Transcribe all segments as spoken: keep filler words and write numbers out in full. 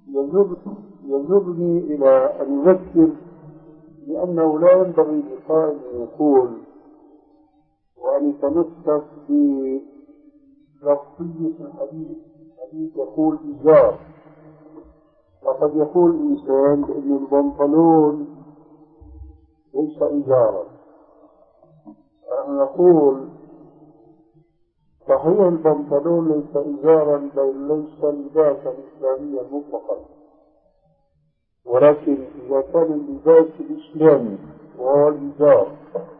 يجرني إلى أن أذكر بأنه لا ينبغي لقائل أن يقول وأن يتمسك بلفظية الحديث. الحديث يقول إزار، وقد يقول إنسان بأن البنطلون ليس إزارا. نحن نقول صحيح البنطلون ليس إزارا بل ليس لباسا إسلاميا مطلقا، ولكن إذا كان اللباس الإسلامي وهو الإزار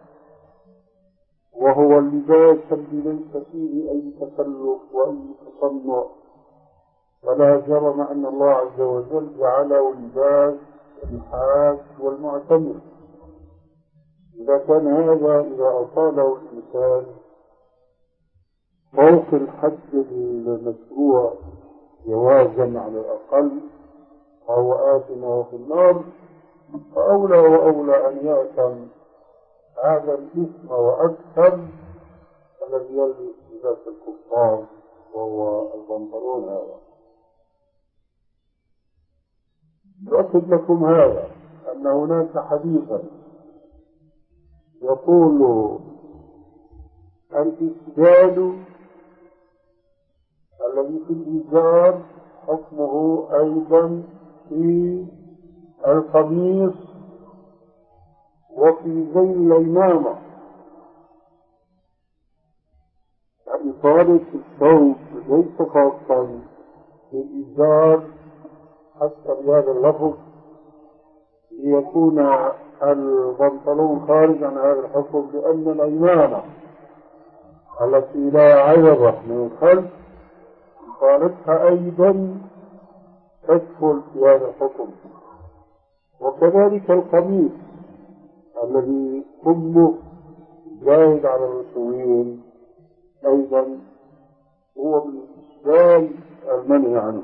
وهو اللباس الذي ليس فيه أي تكلف وأي تصنع، فلا جرم أن الله عز وجل جعله لباس الحاج والمعتمر. إذا كان هذا إذا أطاله الإنسان فوق الحد المشروع جوازا على الأقل فهو آثم وفي النار، فأولى وأولى أن يأثم هذا الإثم وأكثر الذي يلبس لباس الكفار وهو البنطلون هذا. أؤكد لكم هذا أن هناك حديثا يقول الإسدال الذي في الإزار حكمه أيضا في القميص وفي ذيل العمامة، يعني إطالة الثوب ليس خاصا بالإزار حتى بهذا اللفظ ليكون البنطلون خارج عن هذا الحكم، لأن العمامة التي لا عيبة من الخلف خالفها أيضا تدخل في هذا الحكم. وكذلك القميص الذي كله زائد على الرسولين أيضا هو من الإسلام المنهي عنه.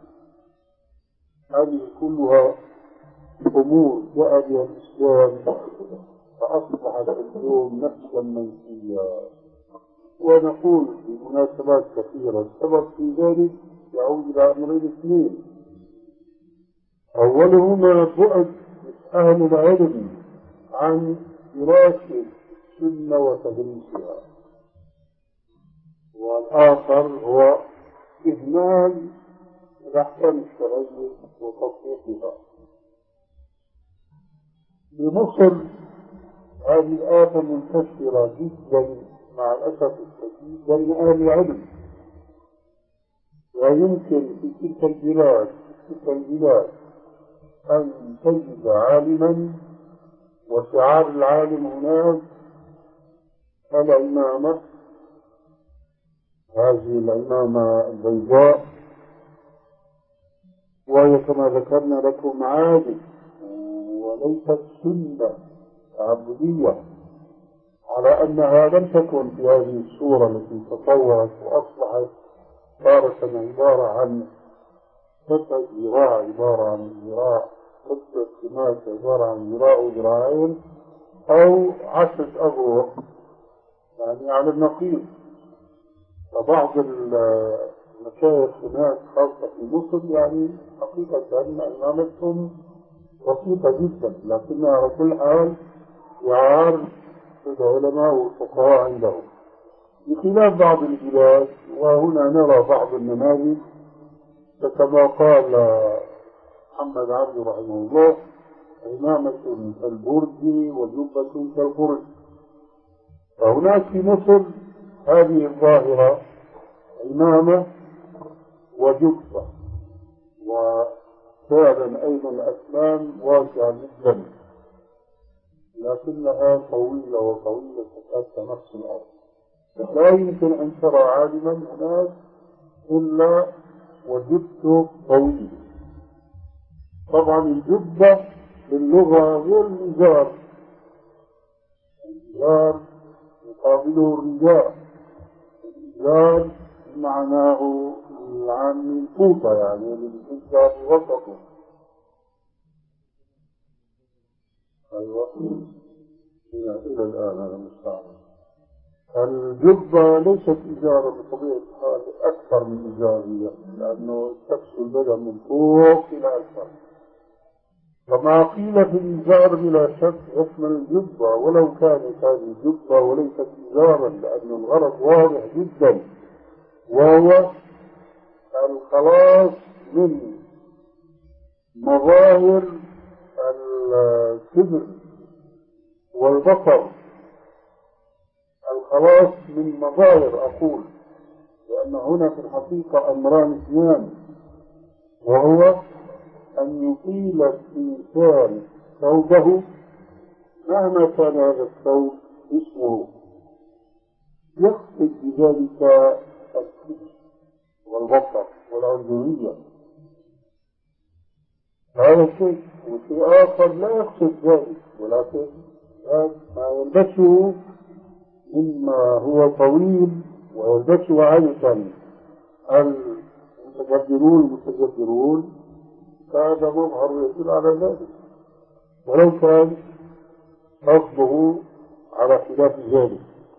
هذه كلها أمور جاء بها الإسلام فأصبحت اليوم نفسا منسيا. ونقول بمناسبات كثيرة السبب في ذلك يعود إلى أمرين اثنين: أولهما بعد أهل العلم عن دراسة السنة وتدريسها، والآخر هو إهمال الأحكام الشرعية وتطبيقها. في مصر هذه الآفة منتشرة جدا مع الأسف الشديد بين أهل العلم، ويمكن في تلك البلاد في تلك البلاد أن تجد عالما وشعار العالم هناك العمامة، هذه العمامة البيضاء، وهي كما ذكرنا لكم عادة وليست سنة تعبدية، على أنها لم تكن في هذه الصورة التي تطورت وأصبحت تارة عبارة عن قطعة ذراع عبارة عن ذراع، قطعة قماش عبارة عن ذراع وذراعين، أو عشرة أذرع يعني على النقيض. فبعض المشايخ هناك خاصة في مصر يعني حقيقة أن إمامتهم بسيطة جدا، لكنها على كل حال يعار العلماء والفقهاء عندهم، بخلاف بعض البلاد. وهنا نرى بعض النماذج كما قال محمد عبد رحمه الله: عمامة كالبرج وجبة كالبرج. فهناك في مصر هذه الظاهرة عمامة وجبة، وفعلا أيضا الأسنان واسعة جدا لكنها طويلة وطويلة تكاد نصف الأرض. لا يمكن أن ترى عالما هناك إلا وجبته طويل. طبعا الجبة باللغة غير الإزار، الإزار يقابله الرداء، الإزار معناه عن الفوطة يعني اللي بتبقى في وسطه. أيوة إلى الآن هذا مستعمل. الجبة ليست إزارة بطبيعة الحال، أكثر من إزارية، لأنه تكسو البدن من فوق إلى أسفل. فما قيل في الإزار بلا شك يشمل الجبة، ولو كانت هذه جبة وليست إزارا، لأن الغرض واضح جدا، وهو الخلاص من مظاهر الكبر والبطر، الخلاص من مظاهر أقول، لأن هنا في الحقيقة أمران اثنان، وهو أن يطيل الإنسان ثوبه مهما كان هذا الثوب اسمه، يقصد بذلك الكبر والبطر والعنجهية، هذا شيء. وشيء آخر لا يقصد ذلك، ولكن ما يلبسه مما هو طويل ويلبسه عادة المتجبرون المتجبرون، فهذا مظهر يدل على ذلك، ولو كان قصده على خلاف ذلك.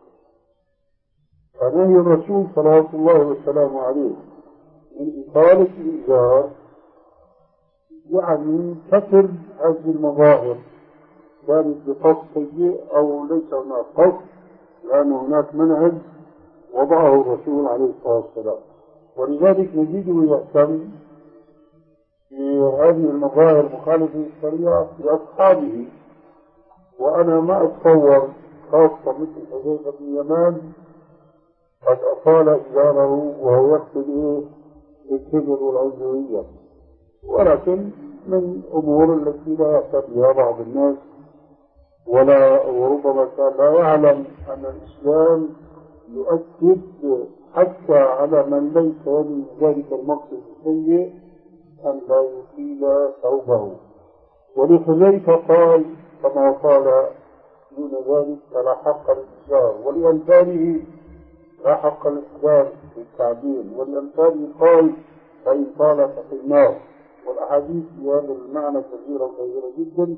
فنهي الرسول صلى الله وسلم عليه من إطالة الإزار يعني كسر هذه المظاهر، كانت بقصد سيء أو ليس هناك قصد، لأن هناك منهج وضعه الرسول عليه الصلاة والسلام. ولذلك نجده يهتم في هذه المظاهر مخالفة للشريعة في أصحابه. وأنا ما أتصور خاصة مثل حذيفة بن اليمان قد أطال إزاره وهو يقصد إيه الكبر والعنجهية، ولكن من أمور التي لا يهتم بها بعض الناس، ولا وربما كان لا يعلم أن الإسلام يؤكد حتى على من ليس من ذلك المقصد السيء أن لا يطيل ثوبه. ولحذيفة قال كما قال دون ذلك فلا حق الإسلام، ولأمثاله لا حق الإسلام في التعبير، ولأمثاله قال فإن طال ففي النار. والأحاديث في هذا المعنى كثيرة كثيرة جدا.